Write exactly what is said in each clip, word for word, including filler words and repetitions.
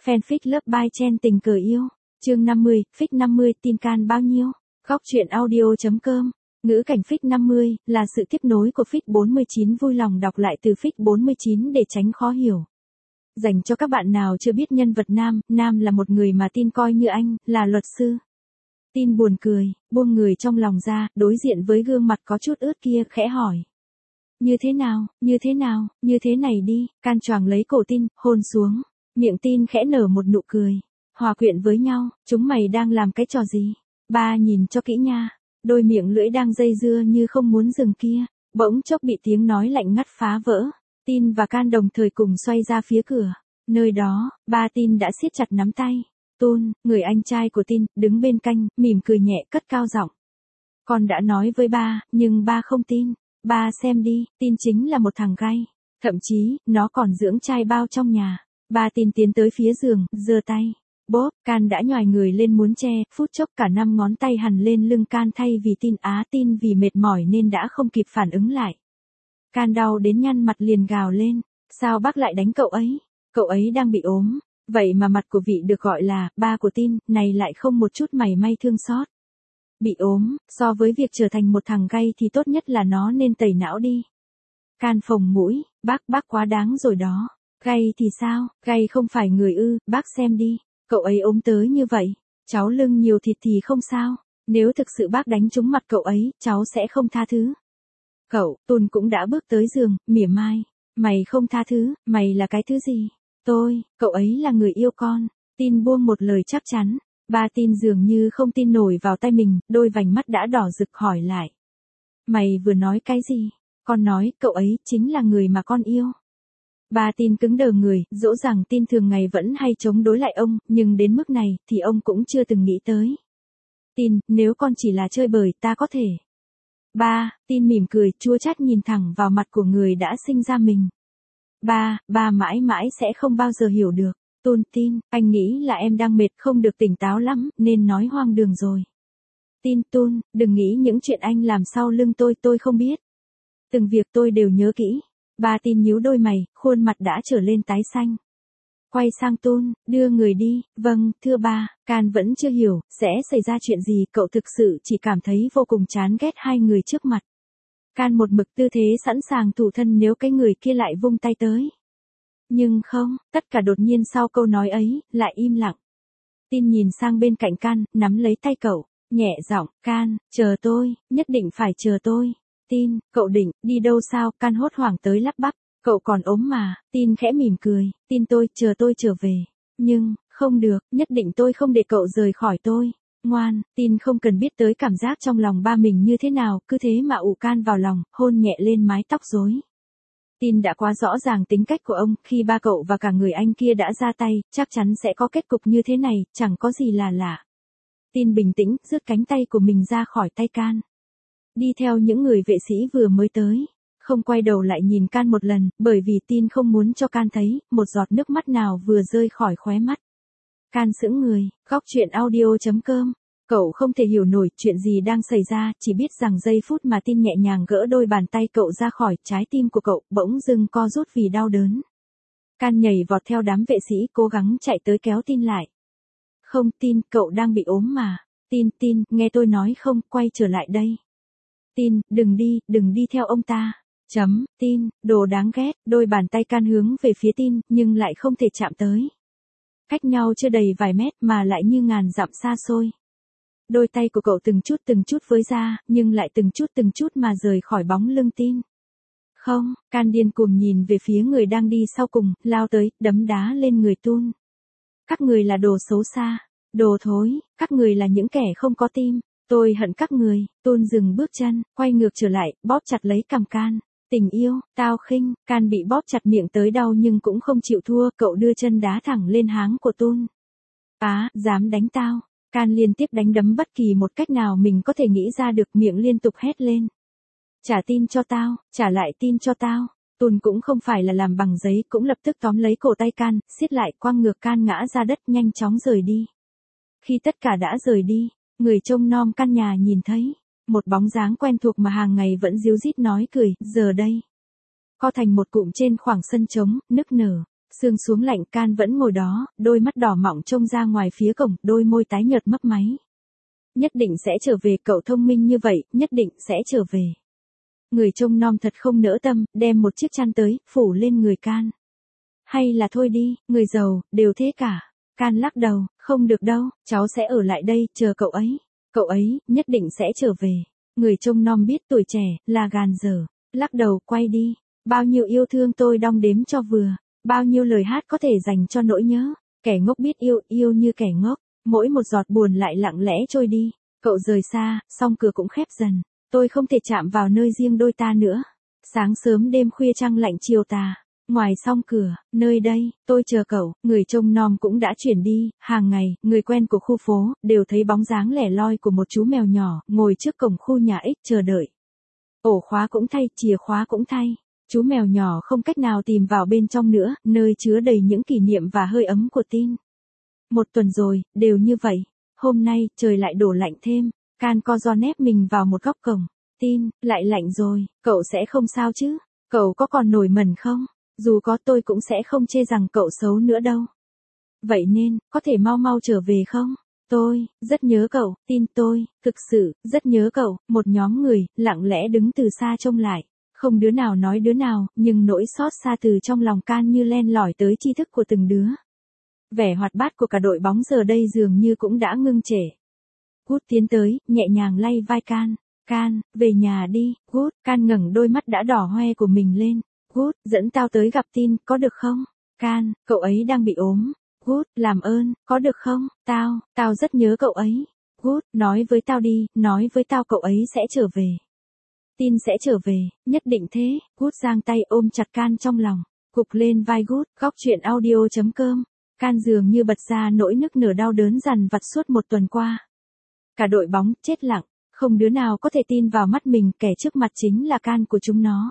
Fanfic Love by Chen tình cờ yêu. Chương năm mươi, Fic năm mươi, tin can bao nhiêu? Góc truyện audio.com. Ngữ cảnh Fic năm mươi, là sự tiếp nối của Fic bốn mươi chín, vui lòng đọc lại từ Fic bốn mươi chín để tránh khó hiểu. Dành cho các bạn nào chưa biết nhân vật Nam, Nam là một người mà tin coi như anh, là luật sư. Tin buồn cười, buông người trong lòng ra, đối diện với gương mặt có chút ướt kia, khẽ hỏi. Như thế nào, như thế nào, như thế này đi, can choàng lấy cổ Tin, hôn xuống. Miệng Tin khẽ nở một nụ cười. Hòa quyện với nhau, chúng mày đang làm cái trò gì? Ba nhìn cho kỹ nha. Đôi miệng lưỡi đang dây dưa như không muốn dừng kia, bỗng chốc bị tiếng nói lạnh ngắt phá vỡ. Tin và Can đồng thời cùng xoay ra phía cửa. Nơi đó, ba Tin đã siết chặt nắm tay. Tôn, người anh trai của Tin, đứng bên cạnh, mỉm cười nhẹ cất cao giọng. Con đã nói với ba, nhưng ba không tin. Ba xem đi, Tin chính là một thằng gay. Thậm chí, nó còn dưỡng trai bao trong nhà. Ba Tin tiến tới phía giường, giơ tay. Bóp, Can đã nhòi người lên muốn che, phút chốc cả năm ngón tay hằn lên lưng Can thay vì Tin á Tin vì mệt mỏi nên đã không kịp phản ứng lại. Can đau đến nhăn mặt liền gào lên, sao bác lại đánh cậu ấy? Cậu ấy đang bị ốm, vậy mà mặt của vị được gọi là ba của Tin, này lại không một chút mảy may thương xót. Bị ốm, so với việc trở thành một thằng gay thì tốt nhất là nó nên tẩy não đi. Can phồng mũi, bác bác quá đáng rồi đó. Gay thì sao, gay không phải người ư, bác xem đi, cậu ấy ốm tới như vậy, cháu lưng nhiều thịt thì không sao, nếu thực sự bác đánh trúng mặt cậu ấy, cháu sẽ không tha thứ. Cậu, Tôn cũng đã bước tới giường, mỉa mai, mày không tha thứ, mày là cái thứ gì? Tôi, cậu ấy là người yêu con. Tin buông một lời chắc chắn, ba Tin dường như không tin nổi vào tay mình, đôi vành mắt đã đỏ rực hỏi lại. Mày vừa nói cái gì? Con nói, cậu ấy chính là người mà con yêu. Ba Tin cứng đờ người, dỗ dàng Tin thường ngày vẫn hay chống đối lại ông, nhưng đến mức này, thì ông cũng chưa từng nghĩ tới. Tin, nếu con chỉ là chơi bời, ta có thể. Ba, Tin mỉm cười, chua chát nhìn thẳng vào mặt của người đã sinh ra mình. Ba, ba mãi mãi sẽ không bao giờ hiểu được. Tôn Tin, anh nghĩ là em đang mệt không được tỉnh táo lắm, nên nói hoang đường rồi. Tin Tôn, đừng nghĩ những chuyện anh làm sau lưng tôi tôi không biết. Từng việc tôi đều nhớ kỹ. Ba Tin nhíu đôi mày, khuôn mặt đã trở lên tái xanh. Quay sang Tôn, đưa người đi, vâng, thưa ba, Can vẫn chưa hiểu, sẽ xảy ra chuyện gì, cậu thực sự chỉ cảm thấy vô cùng chán ghét hai người trước mặt. Can một mực tư thế sẵn sàng thủ thân nếu cái người kia lại vung tay tới. Nhưng không, tất cả đột nhiên sau câu nói ấy, lại im lặng. Tin nhìn sang bên cạnh Can, nắm lấy tay cậu, nhẹ giọng, Can, chờ tôi, nhất định phải chờ tôi. Tin, cậu định, đi đâu sao? Can hốt hoảng tới lắp bắp, cậu còn ốm mà. Tin khẽ mỉm cười, Tin tôi, chờ tôi trở về. Nhưng, không được, nhất định tôi không để cậu rời khỏi tôi. Ngoan, Tin không cần biết tới cảm giác trong lòng ba mình như thế nào, cứ thế mà ụ Can vào lòng, hôn nhẹ lên mái tóc rối. Tin đã quá rõ ràng tính cách của ông, khi ba cậu và cả người anh kia đã ra tay, chắc chắn sẽ có kết cục như thế này, chẳng có gì là lạ. Tin bình tĩnh, rút cánh tay của mình ra khỏi tay Can. Đi theo những người vệ sĩ vừa mới tới, không quay đầu lại nhìn Can một lần, bởi vì Tin không muốn cho Can thấy, một giọt nước mắt nào vừa rơi khỏi khóe mắt. Can sững người, góc truyện audio.com. Cậu không thể hiểu nổi chuyện gì đang xảy ra, chỉ biết rằng giây phút mà Tin nhẹ nhàng gỡ đôi bàn tay cậu ra khỏi trái tim của cậu, bỗng dưng co rút vì đau đớn. Can nhảy vọt theo đám vệ sĩ cố gắng chạy tới kéo Tin lại. Không, Tin, cậu đang bị ốm mà. Tin, Tin, nghe tôi nói không, quay trở lại đây. Tin, đừng đi, đừng đi theo ông ta. Chấm, Tin, đồ đáng ghét, đôi bàn tay Can hướng về phía Tin, nhưng lại không thể chạm tới. Cách nhau chưa đầy vài mét mà lại như ngàn dặm xa xôi. Đôi tay của cậu từng chút từng chút với ra, nhưng lại từng chút từng chút mà rời khỏi bóng lưng Tin. Không, Can điên cuồng nhìn về phía người đang đi sau cùng, lao tới, đấm đá lên người Tôn. Các người là đồ xấu xa, đồ thối, các người là những kẻ không có tim, tôi hận các người. Tôn dừng bước chân, quay ngược trở lại, bóp chặt lấy cằm Can. Tình yêu, tao khinh. Can bị bóp chặt miệng tới đau nhưng cũng không chịu thua, cậu đưa chân đá thẳng lên háng của Tôn. Á, dám đánh tao. Can liên tiếp đánh đấm bất kỳ một cách nào mình có thể nghĩ ra được, miệng liên tục hét lên. Trả tin cho tao, trả lại tin cho tao. Tôn cũng không phải là làm bằng giấy, cũng lập tức tóm lấy cổ tay Can, siết lại, quăng ngược Can ngã ra đất, nhanh chóng rời đi. Khi tất cả đã rời đi, người trông nom căn nhà nhìn thấy một bóng dáng quen thuộc mà hàng ngày vẫn díu dít nói cười, giờ đây co thành một cụm trên khoảng sân trống, nức nở. Sương xuống lạnh, Can vẫn ngồi đó, đôi mắt đỏ mọng trông ra ngoài phía cổng, đôi môi tái nhợt mấp máy. Nhất định sẽ trở về, cậu thông minh như vậy, nhất định sẽ trở về. Người trông nom thật không nỡ tâm, đem một chiếc chăn tới, phủ lên người Can. Hay là thôi đi, người giàu, đều thế cả. Can lắc đầu, không được đâu, cháu sẽ ở lại đây, chờ cậu ấy. Cậu ấy, nhất định sẽ trở về. Người trông nom biết tuổi trẻ, là gàn dở. Lắc đầu, quay đi. Bao nhiêu yêu thương tôi đong đếm cho vừa. Bao nhiêu lời hát có thể dành cho nỗi nhớ. Kẻ ngốc biết yêu, yêu như kẻ ngốc. Mỗi một giọt buồn lại lặng lẽ trôi đi. Cậu rời xa, song cửa cũng khép dần. Tôi không thể chạm vào nơi riêng đôi ta nữa. Sáng sớm đêm khuya trăng lạnh chiều tà. Ngoài song cửa, nơi đây, tôi chờ cậu. Người trông nom cũng đã chuyển đi. Hàng ngày, người quen của khu phố, đều thấy bóng dáng lẻ loi của một chú mèo nhỏ, ngồi trước cổng khu nhà ích chờ đợi. Ổ khóa cũng thay, chìa khóa cũng thay. Chú mèo nhỏ không cách nào tìm vào bên trong nữa, nơi chứa đầy những kỷ niệm và hơi ấm của Tin. Một tuần rồi, đều như vậy. Hôm nay, trời lại đổ lạnh thêm. Can co ro nép mình vào một góc cổng. Tin, lại lạnh rồi, cậu sẽ không sao chứ? Cậu có còn nổi mẩn không? Dù có tôi cũng sẽ không chê rằng cậu xấu nữa đâu. Vậy nên, có thể mau mau trở về không? Tôi, rất nhớ cậu, Tin tôi, thực sự, rất nhớ cậu. Một nhóm người, lặng lẽ đứng từ xa trông lại. Không đứa nào nói đứa nào, nhưng nỗi xót xa từ trong lòng Can như len lỏi tới tri thức của từng đứa. Vẻ hoạt bát của cả đội bóng giờ đây dường như cũng đã ngưng trệ. Good tiến tới, nhẹ nhàng lay vai Can. Can, về nhà đi, Good. Can ngẩng đôi mắt đã đỏ hoe của mình lên. Good, dẫn tao tới gặp Tin, có được không? Can, cậu ấy đang bị ốm. Good, làm ơn, có được không? Tao, tao rất nhớ cậu ấy. Good, nói với tao đi, nói với tao cậu ấy sẽ trở về. Tin sẽ trở về, nhất định thế. Good giang tay ôm chặt Can trong lòng. Gục lên vai Good, góc chuyện audio chấm com. Can dường như bật ra nỗi nức nở đau đớn dằn vặt suốt một tuần qua. Cả đội bóng, chết lặng. Không đứa nào có thể tin vào mắt mình, kẻ trước mặt chính là Can của chúng nó.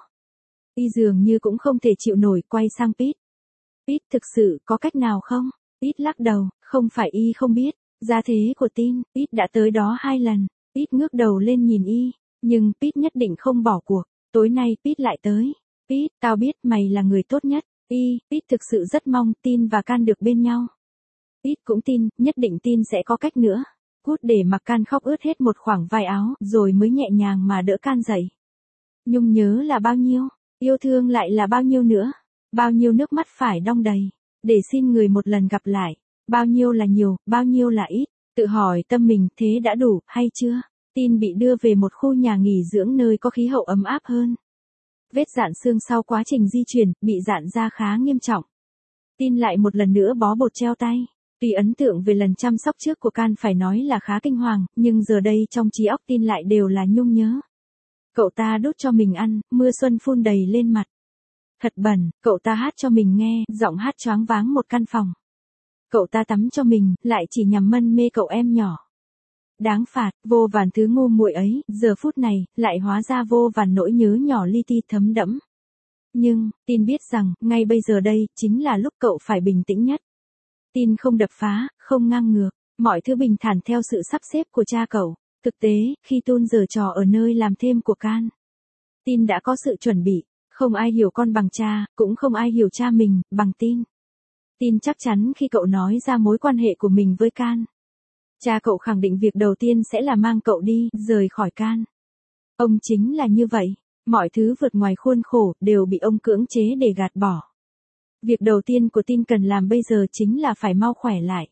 Y dường như cũng không thể chịu nổi, quay sang Pete. Pete, thực sự, có cách nào không? Pete lắc đầu, không phải Y không biết. Gia thế của Tin, Pete đã tới đó hai lần. Pete ngước đầu lên nhìn Y. Nhưng Pete nhất định không bỏ cuộc. Tối nay Pete lại tới. Pete, tao biết mày là người tốt nhất. Y, Pete thực sự rất mong Tin và Can được bên nhau. Pete cũng tin, nhất định Tin sẽ có cách nữa. Good để mặc Can khóc ướt hết một khoảng vai áo, rồi mới nhẹ nhàng mà đỡ Can dậy. Nhung nhớ là bao nhiêu, yêu thương lại là bao nhiêu nữa. Bao nhiêu nước mắt phải đong đầy, để xin người một lần gặp lại. Bao nhiêu là nhiều, bao nhiêu là ít. Tự hỏi tâm mình, thế đã đủ, hay chưa? Tin bị đưa về một khu nhà nghỉ dưỡng nơi có khí hậu ấm áp hơn. Vết rạn xương sau quá trình di chuyển, bị rạn da khá nghiêm trọng. Tin lại một lần nữa bó bột treo tay. Tuy ấn tượng về lần chăm sóc trước của Can phải nói là khá kinh hoàng, nhưng giờ đây trong trí óc Tin lại đều là nhung nhớ. Cậu ta đút cho mình ăn, mưa xuân phun đầy lên mặt. Thật bẩn, cậu ta hát cho mình nghe, giọng hát choáng váng một căn phòng. Cậu ta tắm cho mình, lại chỉ nhằm mân mê cậu em nhỏ. Đáng phạt, vô vàn thứ ngu muội ấy, giờ phút này, lại hóa ra vô vàn nỗi nhớ nhỏ li ti thấm đẫm. Nhưng, Tin biết rằng, ngay bây giờ đây, chính là lúc cậu phải bình tĩnh nhất. Tin không đập phá, không ngang ngược, mọi thứ bình thản theo sự sắp xếp của cha cậu. Thực tế, khi Tun giở trò ở nơi làm thêm của Can, Tin đã có sự chuẩn bị. Không ai hiểu con bằng cha, cũng không ai hiểu cha mình, bằng Tin. Tin chắc chắn khi cậu nói ra mối quan hệ của mình với Can. Cha cậu khẳng định việc đầu tiên sẽ là mang cậu đi, rời khỏi Can. Ông chính là như vậy. Mọi thứ vượt ngoài khuôn khổ, đều bị ông cưỡng chế để gạt bỏ. Việc đầu tiên của Tin cần làm bây giờ chính là phải mau khỏe lại.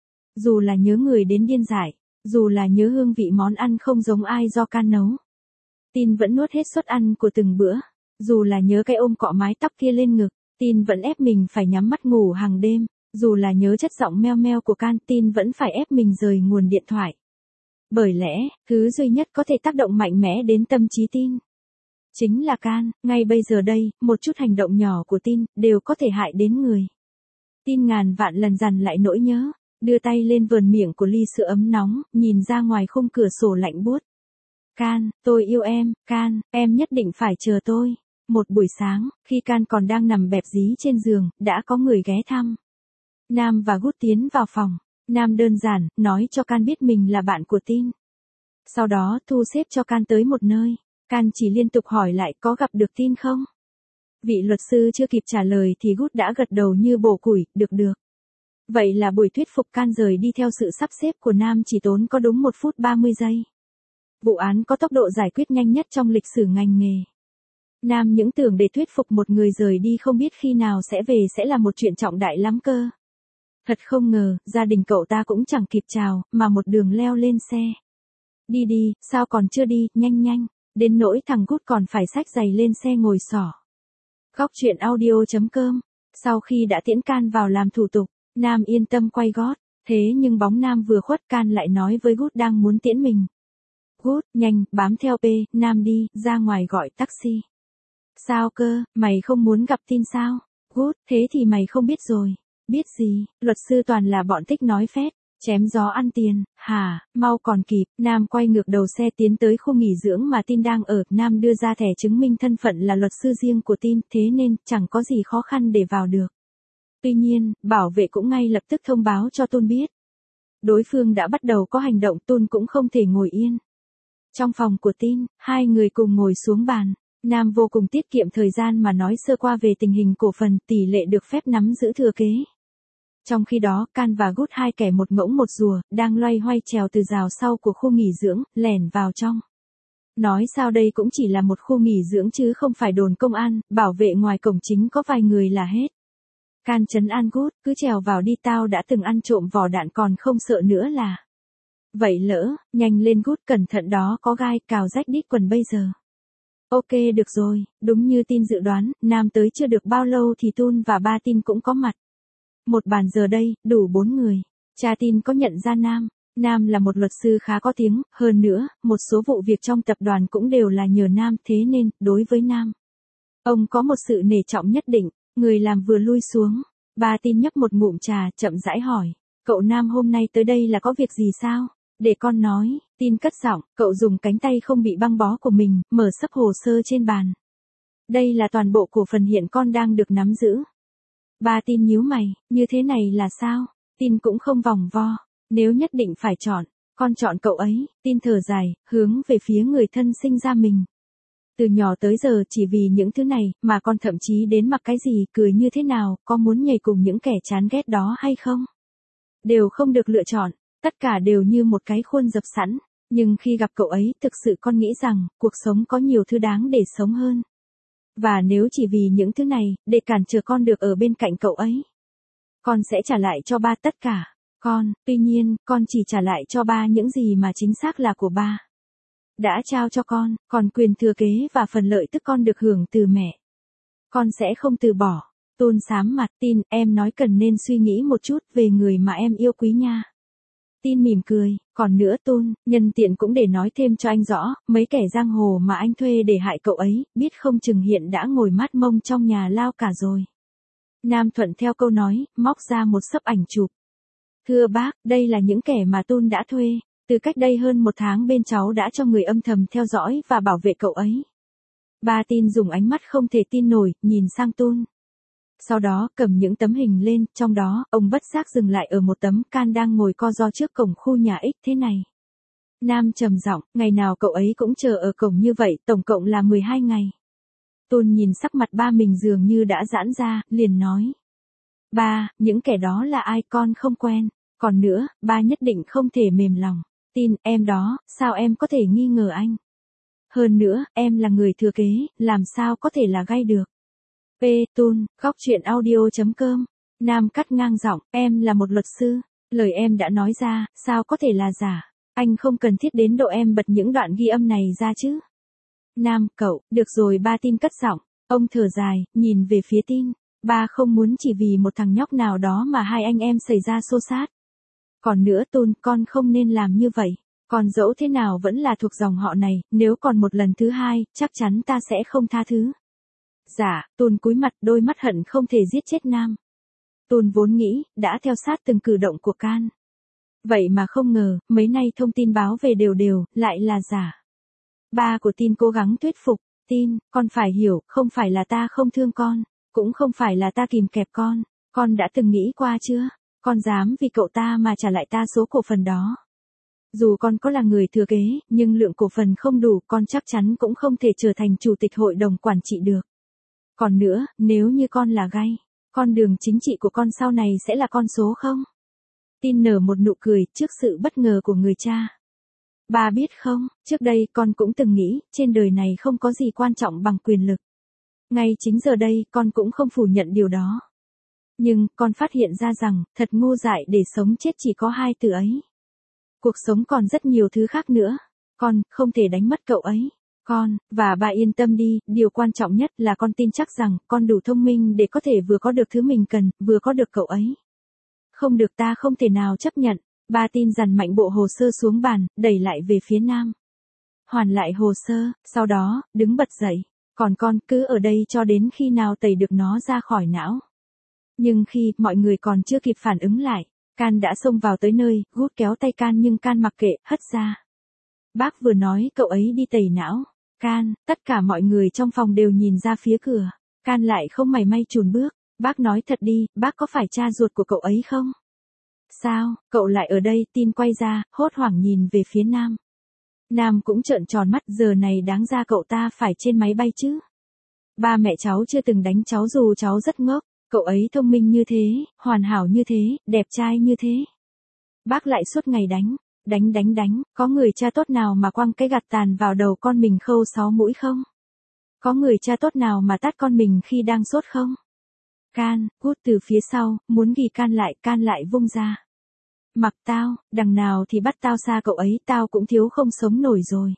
Dù là nhớ người đến điên dại, dù là nhớ hương vị món ăn không giống ai do Can nấu. Tin vẫn nuốt hết suất ăn của từng bữa. Dù là nhớ cái ôm cọ mái tóc kia lên ngực, Tin vẫn ép mình phải nhắm mắt ngủ hàng đêm. Dù là nhớ chất giọng meo meo của Can, Tin vẫn phải ép mình rời nguồn điện thoại. Bởi lẽ, thứ duy nhất có thể tác động mạnh mẽ đến tâm trí Tin chính là Can. Ngay bây giờ đây, một chút hành động nhỏ của Tin đều có thể hại đến người. Tin ngàn vạn lần dằn lại nỗi nhớ, đưa tay lên vườn miệng của ly sữa ấm nóng, nhìn ra ngoài khung cửa sổ lạnh buốt. Can, tôi yêu em, Can, em nhất định phải chờ tôi. Một buổi sáng, khi Can còn đang nằm bẹp dí trên giường, đã có người ghé thăm. Nam và Good tiến vào phòng. Nam đơn giản, nói cho Can biết mình là bạn của Tin. Sau đó, thu xếp cho Can tới một nơi. Can chỉ liên tục hỏi lại có gặp được Tin không? Vị luật sư chưa kịp trả lời thì Good đã gật đầu như bổ củi, được được. Vậy là buổi thuyết phục Can rời đi theo sự sắp xếp của Nam chỉ tốn có đúng một phút ba mươi giây. Vụ án có tốc độ giải quyết nhanh nhất trong lịch sử ngành nghề. Nam những tưởng để thuyết phục một người rời đi không biết khi nào sẽ về sẽ là một chuyện trọng đại lắm cơ. Thật không ngờ, gia đình cậu ta cũng chẳng kịp chào, mà một đường leo lên xe. Đi đi, sao còn chưa đi, nhanh nhanh, đến nỗi thằng Good còn phải xách giày lên xe ngồi xỏ. Góc truyện audio chấm com. Sau khi đã tiễn Can vào làm thủ tục, Nam yên tâm quay gót, thế nhưng bóng Nam vừa khuất Can lại nói với Good đang muốn tiễn mình. Good, nhanh, bám theo P, Nam đi, ra ngoài gọi taxi. Sao cơ, mày không muốn gặp Tin sao? Good, thế thì mày không biết rồi. Biết gì, luật sư toàn là bọn thích nói phét, chém gió ăn tiền, hả, mau còn kịp. Nam quay ngược đầu xe tiến tới khu nghỉ dưỡng mà Tin đang ở. Nam đưa ra thẻ chứng minh thân phận là luật sư riêng của Tin, thế nên chẳng có gì khó khăn để vào được. Tuy nhiên, bảo vệ cũng ngay lập tức thông báo cho Tun biết. Đối phương đã bắt đầu có hành động, Tun cũng không thể ngồi yên. Trong phòng của Tin, hai người cùng ngồi xuống bàn. Nam vô cùng tiết kiệm thời gian mà nói sơ qua về tình hình cổ phần, tỷ lệ được phép nắm giữ thừa kế. Trong khi đó, Can và Good hai kẻ một ngỗng một rùa, đang loay hoay trèo từ rào sau của khu nghỉ dưỡng, lẻn vào trong. Nói sao đây cũng chỉ là một khu nghỉ dưỡng chứ không phải đồn công an, bảo vệ ngoài cổng chính có vài người là hết. Can trấn an Good, cứ trèo vào đi, tao đã từng ăn trộm vỏ đạn còn không sợ nữa là. Vậy lỡ, nhanh lên Good, cẩn thận đó có gai, cào rách đít quần bây giờ. Ok được rồi, đúng như Tin dự đoán, Nam tới chưa được bao lâu thì Tun và ba Tin cũng có mặt. Một bàn giờ đây, đủ bốn người. Cha Tin có nhận ra Nam. Nam là một luật sư khá có tiếng, hơn nữa, một số vụ việc trong tập đoàn cũng đều là nhờ Nam, thế nên, đối với Nam, ông có một sự nể trọng nhất định. Người làm vừa lui xuống. Ba Tin nhấp một ngụm trà, chậm rãi hỏi. Cậu Nam hôm nay tới đây là có việc gì sao? Để con nói. Tin cất giọng, cậu dùng cánh tay không bị băng bó của mình, mở sấp hồ sơ trên bàn. Đây là toàn bộ cổ phần hiện con đang được nắm giữ. Ba Tin nhíu mày, như thế này là sao? Tin cũng không vòng vo. Nếu nhất định phải chọn, con chọn cậu ấy. Tin thở dài, hướng về phía người thân sinh ra mình. Từ nhỏ tới giờ chỉ vì những thứ này, mà con thậm chí đến mặc cái gì, cười như thế nào, có muốn nhảy cùng những kẻ chán ghét đó hay không? Đều không được lựa chọn, tất cả đều như một cái khuôn dập sẵn. Nhưng khi gặp cậu ấy, thực sự con nghĩ rằng, cuộc sống có nhiều thứ đáng để sống hơn. Và nếu chỉ vì những thứ này, để cản trở con được ở bên cạnh cậu ấy, con sẽ trả lại cho ba tất cả. Con, tuy nhiên, con chỉ trả lại cho ba những gì mà chính xác là của ba. Đã trao cho con, còn quyền thừa kế và phần lợi tức con được hưởng từ mẹ. Con sẽ không từ bỏ. Tun sám mặt. Tin, em nói cần nên suy nghĩ một chút về người mà em yêu quý nha. Tin mỉm cười, còn nữa Tun, nhân tiện cũng để nói thêm cho anh rõ, mấy kẻ giang hồ mà anh thuê để hại cậu ấy, biết không chừng hiện đã ngồi mát mông trong nhà lao cả rồi. Nam thuận theo câu nói, móc ra một xấp ảnh chụp. Thưa bác, đây là những kẻ mà Tun đã thuê. Từ cách đây hơn một tháng bên cháu đã cho người âm thầm theo dõi và bảo vệ cậu ấy. Ba Tin dùng ánh mắt không thể tin nổi, nhìn sang Tun. Sau đó, cầm những tấm hình lên, trong đó, ông bất giác dừng lại ở một tấm Can đang ngồi co ro trước cổng khu nhà X thế này. Nam trầm giọng, ngày nào cậu ấy cũng chờ ở cổng như vậy, tổng cộng là mười hai ngày. Tun nhìn sắc mặt ba mình dường như đã giãn ra, liền nói. Ba, những kẻ đó là ai con không quen. Còn nữa, ba nhất định không thể mềm lòng. Tin, em đó, sao em có thể nghi ngờ anh? Hơn nữa, em là người thừa kế, làm sao có thể là gay được? P. Tun, góc truyện audio chấm com. Nam cắt ngang giọng, em là một luật sư. Lời em đã nói ra, sao có thể là giả? Anh không cần thiết đến độ em bật những đoạn ghi âm này ra chứ. Nam, cậu, được rồi. Ba Tin cất giọng. Ông thở dài, nhìn về phía Tin. Ba không muốn chỉ vì một thằng nhóc nào đó mà hai anh em xảy ra xô xát. Còn nữa Tun, con không nên làm như vậy. Con dẫu thế nào vẫn là thuộc dòng họ này, nếu còn một lần thứ hai, chắc chắn ta sẽ không tha thứ. Dạ, Tun cúi mặt, đôi mắt hận không thể giết chết Nam. Tun vốn nghĩ, đã theo sát từng cử động của Can. Vậy mà không ngờ, mấy nay thông tin báo về đều đều, lại là giả. Ba của Tin cố gắng thuyết phục. Tin, con phải hiểu, không phải là ta không thương con, cũng không phải là ta kìm kẹp con. Con đã từng nghĩ qua chưa? Con dám vì cậu ta mà trả lại ta số cổ phần đó. Dù con có là người thừa kế, nhưng lượng cổ phần không đủ, con chắc chắn cũng không thể trở thành chủ tịch hội đồng quản trị được. Còn nữa, nếu như con là gay, con đường chính trị của con sau này sẽ là con số không? Tin nở một nụ cười trước sự bất ngờ của người cha. Ba biết không, trước đây con cũng từng nghĩ, trên đời này không có gì quan trọng bằng quyền lực. Ngay chính giờ đây, con cũng không phủ nhận điều đó. Nhưng, con phát hiện ra rằng, thật ngu dại để sống chết chỉ có hai từ ấy. Cuộc sống còn rất nhiều thứ khác nữa. Con, không thể đánh mất cậu ấy. Con, và ba yên tâm đi, điều quan trọng nhất là con tin chắc rằng, con đủ thông minh để có thể vừa có được thứ mình cần, vừa có được cậu ấy. Không được, ta không thể nào chấp nhận. Ba tin dằn mạnh bộ hồ sơ xuống bàn, đẩy lại về phía Nam. Hoàn lại hồ sơ, sau đó, đứng bật dậy. Còn con, cứ ở đây cho đến khi nào tẩy được nó ra khỏi não. Nhưng khi, mọi người còn chưa kịp phản ứng lại, Can đã xông vào tới nơi, gút kéo tay Can nhưng Can mặc kệ, hất ra. Bác vừa nói cậu ấy đi tẩy não. Can, tất cả mọi người trong phòng đều nhìn ra phía cửa. Can lại không mảy may chùn bước. Bác nói thật đi, bác có phải cha ruột của cậu ấy không? Sao, cậu lại ở đây? Tin quay ra, hốt hoảng nhìn về phía Nam. Nam cũng trợn tròn mắt, giờ này đáng ra cậu ta phải trên máy bay chứ. Ba mẹ cháu chưa từng đánh cháu dù cháu rất ngốc. Cậu ấy thông minh như thế, hoàn hảo như thế, đẹp trai như thế. Bác lại suốt ngày đánh, đánh đánh đánh, có người cha tốt nào mà quăng cái gạt tàn vào đầu con mình khâu sáu mũi không? Có người cha tốt nào mà tát con mình khi đang sốt không? Can, cút từ phía sau, muốn ghi Can lại, Can lại vung ra. Mặc tao, đằng nào thì bắt tao xa cậu ấy, tao cũng thiếu không sống nổi rồi.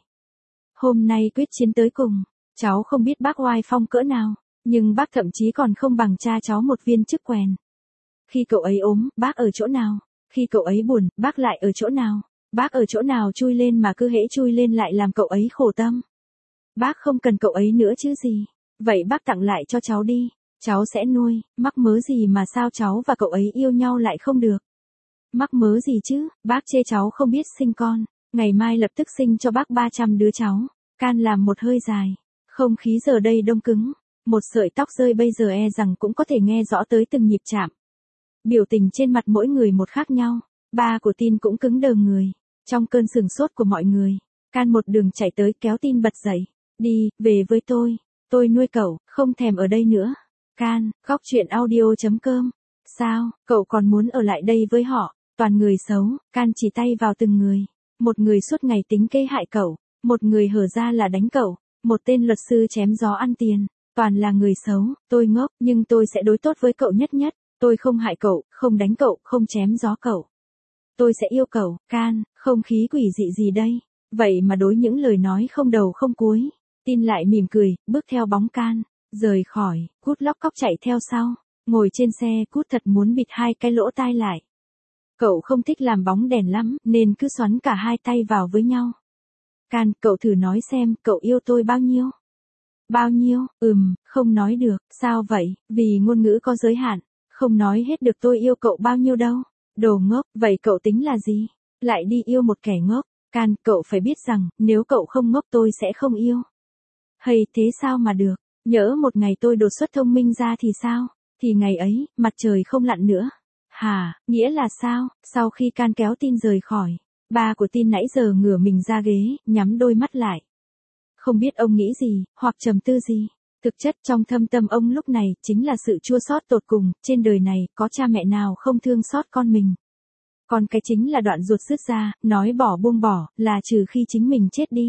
Hôm nay quyết chiến tới cùng, cháu không biết bác oai phong cỡ nào, nhưng bác thậm chí còn không bằng cha cháu một viên chức quèn. Khi cậu ấy ốm, bác ở chỗ nào? Khi cậu ấy buồn, bác lại ở chỗ nào? Bác ở chỗ nào chui lên mà cứ hễ chui lên lại làm cậu ấy khổ tâm? Bác không cần cậu ấy nữa chứ gì. Vậy bác tặng lại cho cháu đi. Cháu sẽ nuôi, mắc mớ gì mà sao cháu và cậu ấy yêu nhau lại không được? Mắc mớ gì chứ, bác chê cháu không biết sinh con. Ngày mai lập tức sinh cho bác ba trăm đứa cháu. Can làm một hơi dài. Không khí giờ đây đông cứng. Một sợi tóc rơi bây giờ e rằng cũng có thể nghe rõ tới từng nhịp chạm. Biểu tình trên mặt mỗi người một khác nhau. Ba của Tin cũng cứng đờ người. Trong cơn sửng sốt của mọi người, Can một đường chạy tới kéo Tin bật dậy. Đi, về với tôi. Tôi nuôi cậu, không thèm ở đây nữa. Can, góc truyện audio chấm com. Sao, cậu còn muốn ở lại đây với họ? Toàn người xấu. Can chỉ tay vào từng người. Một người suốt ngày tính kế hại cậu. Một người hở ra là đánh cậu. Một tên luật sư chém gió ăn tiền. Toàn là người xấu. Tôi ngốc, nhưng tôi sẽ đối tốt với cậu nhất nhất. Tôi không hại cậu, không đánh cậu, không chém gió cậu. Tôi sẽ yêu cậu. Can, không khí quỷ dị gì đây? Vậy mà đối những lời nói không đầu không cuối. Tin lại mỉm cười, bước theo bóng Can. Rời khỏi, Cút lóc cóc chạy theo sau. Ngồi trên xe, Cút thật muốn bịt hai cái lỗ tai lại. Cậu không thích làm bóng đèn lắm, nên cứ xoắn cả hai tay vào với nhau. Can, cậu thử nói xem, cậu yêu tôi bao nhiêu? Bao nhiêu? Ừm, không nói được. Sao vậy? Vì ngôn ngữ có giới hạn. Không nói hết được tôi yêu cậu bao nhiêu đâu. Đồ ngốc, vậy cậu tính là gì? Lại đi yêu một kẻ ngốc. Can, cậu phải biết rằng, nếu cậu không ngốc tôi sẽ không yêu. Hay thế sao mà được? Nhỡ một ngày tôi đột xuất thông minh ra thì sao? Thì ngày ấy, mặt trời không lặn nữa. Hả, nghĩa là sao? Sau khi Can kéo Tin rời khỏi, ba của Tin nãy giờ ngửa mình ra ghế, nhắm đôi mắt lại. Không biết ông nghĩ gì, hoặc trầm tư gì. Thực chất trong thâm tâm ông lúc này, chính là sự chua xót tột cùng, trên đời này, có cha mẹ nào không thương xót con mình. Còn cái chính là đoạn ruột rứt ra, nói bỏ buông bỏ, là trừ khi chính mình chết đi.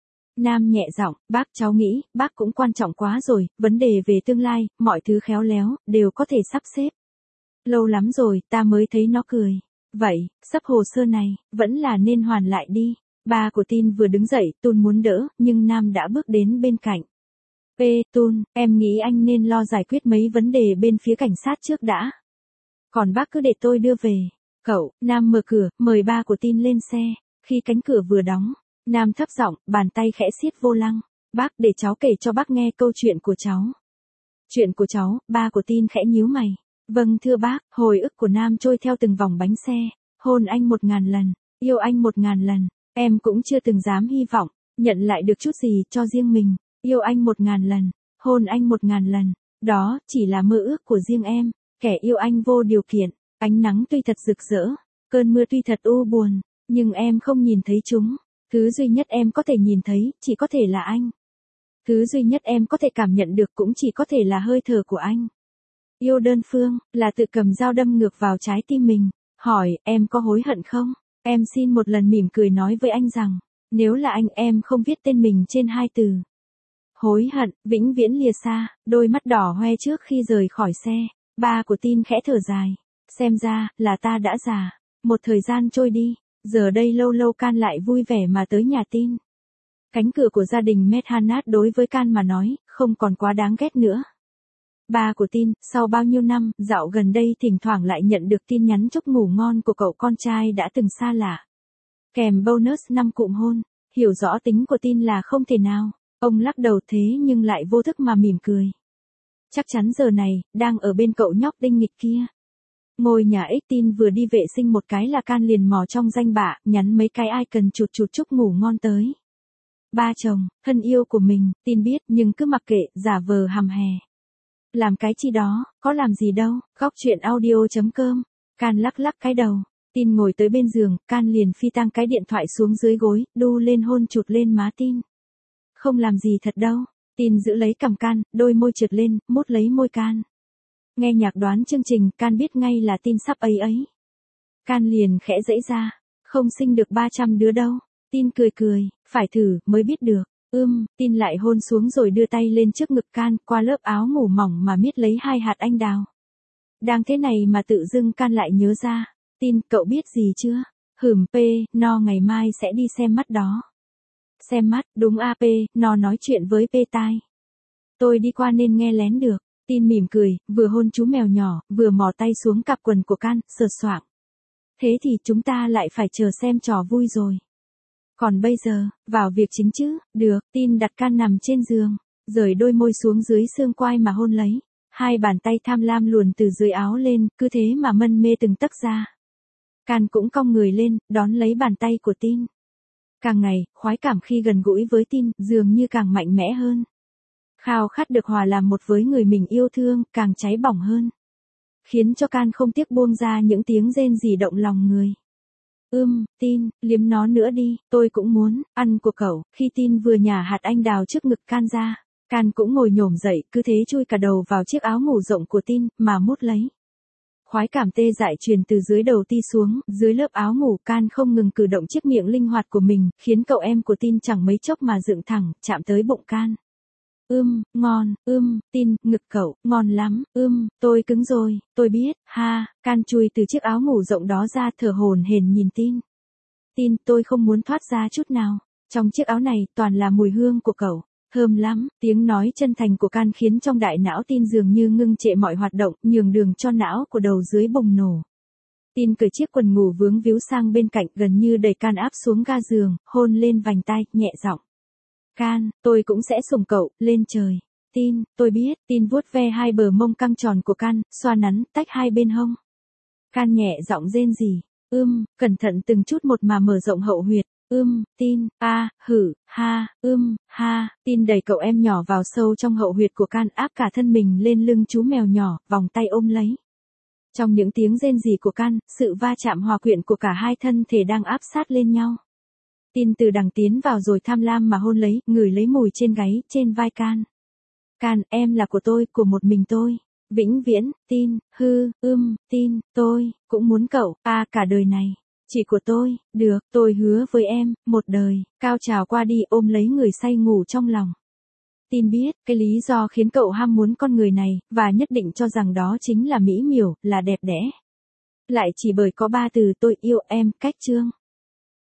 Nam nhẹ giọng, bác cháu nghĩ, bác cũng quan trọng quá rồi, vấn đề về tương lai, mọi thứ khéo léo, đều có thể sắp xếp. Lâu lắm rồi, ta mới thấy nó cười. Vậy, sắp hồ sơ này, vẫn là nên hoàn lại đi. Ba của Tin vừa đứng dậy, Tun muốn đỡ, nhưng Nam đã bước đến bên cạnh. P, Tun, em nghĩ anh nên lo giải quyết mấy vấn đề bên phía cảnh sát trước đã. Còn bác cứ để tôi đưa về. Cậu, Nam mở cửa, mời ba của Tin lên xe. Khi cánh cửa vừa đóng, Nam thấp giọng, bàn tay khẽ siết vô lăng. Bác, để cháu kể cho bác nghe câu chuyện của cháu. Chuyện của cháu, ba của Tin khẽ nhíu mày. Vâng thưa bác, hồi ức của Nam trôi theo từng vòng bánh xe. Hôn anh một ngàn lần, yêu anh một ngàn lần. Em cũng chưa từng dám hy vọng, nhận lại được chút gì cho riêng mình. Yêu anh một ngàn lần, hôn anh một ngàn lần. Đó, chỉ là mơ ước của riêng em. Kẻ yêu anh vô điều kiện. Ánh nắng tuy thật rực rỡ, cơn mưa tuy thật u buồn, nhưng em không nhìn thấy chúng. Thứ duy nhất em có thể nhìn thấy, chỉ có thể là anh. Thứ duy nhất em có thể cảm nhận được cũng chỉ có thể là hơi thở của anh. Yêu đơn phương, là tự cầm dao đâm ngược vào trái tim mình. Hỏi, em có hối hận không? Em xin một lần mỉm cười nói với anh rằng, nếu là anh em không viết tên mình trên hai từ. Hối hận, vĩnh viễn lìa xa, đôi mắt đỏ hoe trước khi rời khỏi xe. Ba của Tin khẽ thở dài. Xem ra, là ta đã già. Một thời gian trôi đi, giờ đây lâu lâu Can lại vui vẻ mà tới nhà Tin. Cánh cửa của gia đình Medhanat đối với Can mà nói, không còn quá đáng ghét nữa. Ba của Tin, sau bao nhiêu năm, dạo gần đây thỉnh thoảng lại nhận được tin nhắn chúc ngủ ngon của cậu con trai đã từng xa lạ. Kèm bonus năm cụm hôn, hiểu rõ tính của Tin là không thể nào. Ông lắc đầu thế nhưng lại vô thức mà mỉm cười. Chắc chắn giờ này, đang ở bên cậu nhóc đinh nghịch kia. Ngôi nhà ích Tin vừa đi vệ sinh một cái là Can liền mò trong danh bạ, nhắn mấy cái icon chụt chụt chúc ngủ ngon tới. Ba chồng, thân yêu của mình, Tin biết nhưng cứ mặc kệ, giả vờ hằm hè. Làm cái chi đó, có làm gì đâu, góc chuyện audio chấm com. Can lắc lắc cái đầu. Tin ngồi tới bên giường, Can liền phi tăng cái điện thoại xuống dưới gối, đu lên hôn chụt lên má Tin. Không làm gì thật đâu. Tin giữ lấy cằm Can, đôi môi trượt lên, mút lấy môi Can. Nghe nhạc đoán chương trình, Can biết ngay là Tin sắp ấy ấy. Can liền khẽ dãy ra. Không sinh được ba trăm đứa đâu. Tin cười cười, phải thử, mới biết được. Ưm, Tin lại hôn xuống rồi đưa tay lên trước ngực Can, qua lớp áo ngủ mỏng mà miết lấy hai hạt anh đào. Đang thế này mà tự dưng Can lại nhớ ra. Tin, cậu biết gì chưa? Hửm p, no ngày mai sẽ đi xem mắt đó. Xem mắt, đúng a p, nó nói chuyện với p tai. Tôi đi qua nên nghe lén được. Tin mỉm cười, vừa hôn chú mèo nhỏ, vừa mò tay xuống cặp quần của Can, sờ soạng. Thế thì chúng ta lại phải chờ xem trò vui rồi. Còn bây giờ, vào việc chính chứ, được. Tin đặt Can nằm trên giường, rời đôi môi xuống dưới xương quai mà hôn lấy. Hai bàn tay tham lam luồn từ dưới áo lên, cứ thế mà mân mê từng tấc ra. Can cũng cong người lên, đón lấy bàn tay của Tin. Càng ngày, khoái cảm khi gần gũi với Tin, dường như càng mạnh mẽ hơn. Khao khát được hòa làm một với người mình yêu thương, càng cháy bỏng hơn. Khiến cho Can không tiếc buông ra những tiếng rên rỉ động lòng người. Ưm, Tin, liếm nó nữa đi, tôi cũng muốn, ăn của cậu. Khi Tin vừa nhả hạt anh đào trước ngực Can ra, Can cũng ngồi nhổm dậy, cứ thế chui cả đầu vào chiếc áo ngủ rộng của Tin, mà mút lấy. Khoái cảm tê dại truyền từ dưới đầu Ti xuống, dưới lớp áo ngủ Can không ngừng cử động chiếc miệng linh hoạt của mình, khiến cậu em của Tin chẳng mấy chốc mà dựng thẳng, chạm tới bụng Can. Ưm, ngon, ưm, Tin, ngực cậu, ngon lắm, ưm, tôi cứng rồi, tôi biết, ha, Can chui từ chiếc áo ngủ rộng đó ra thở hổn hển nhìn Tin. Tin, tôi không muốn thoát ra chút nào, trong chiếc áo này toàn là mùi hương của cậu, thơm lắm, tiếng nói chân thành của Can khiến trong đại não Tin dường như ngưng trệ mọi hoạt động, nhường đường cho não của đầu dưới bùng nổ. Tin cởi chiếc quần ngủ vướng víu sang bên cạnh gần như đẩy Can áp xuống ga giường, hôn lên vành tai, nhẹ giọng. Can, tôi cũng sẽ sủng cậu, lên trời. Tin, tôi biết, Tin vuốt ve hai bờ mông căng tròn của Can, xoa nắn, tách hai bên hông. Can nhẹ giọng rên rỉ, ưm, cẩn thận từng chút một mà mở rộng hậu huyệt, ưm, Tin, a, hử, ha, ưm, ha, Tin đẩy cậu em nhỏ vào sâu trong hậu huyệt của Can, áp cả thân mình lên lưng chú mèo nhỏ, vòng tay ôm lấy. Trong những tiếng rên rỉ của Can, sự va chạm hòa quyện của cả hai thân thể đang áp sát lên nhau. Tin từ đằng tiến vào rồi tham lam mà hôn lấy, ngửi lấy mùi trên gáy, trên vai Can. Can, em là của tôi, của một mình tôi. Vĩnh viễn, Tin, hư, ưm, Tin, tôi, cũng muốn cậu, à cả đời này. Chỉ của tôi, được, tôi hứa với em, một đời, cao trào qua đi ôm lấy người say ngủ trong lòng. Tin biết, cái lý do khiến cậu ham muốn con người này, và nhất định cho rằng đó chính là mỹ miều, là đẹp đẽ. Lại chỉ bởi có ba từ tôi yêu em, cách chương.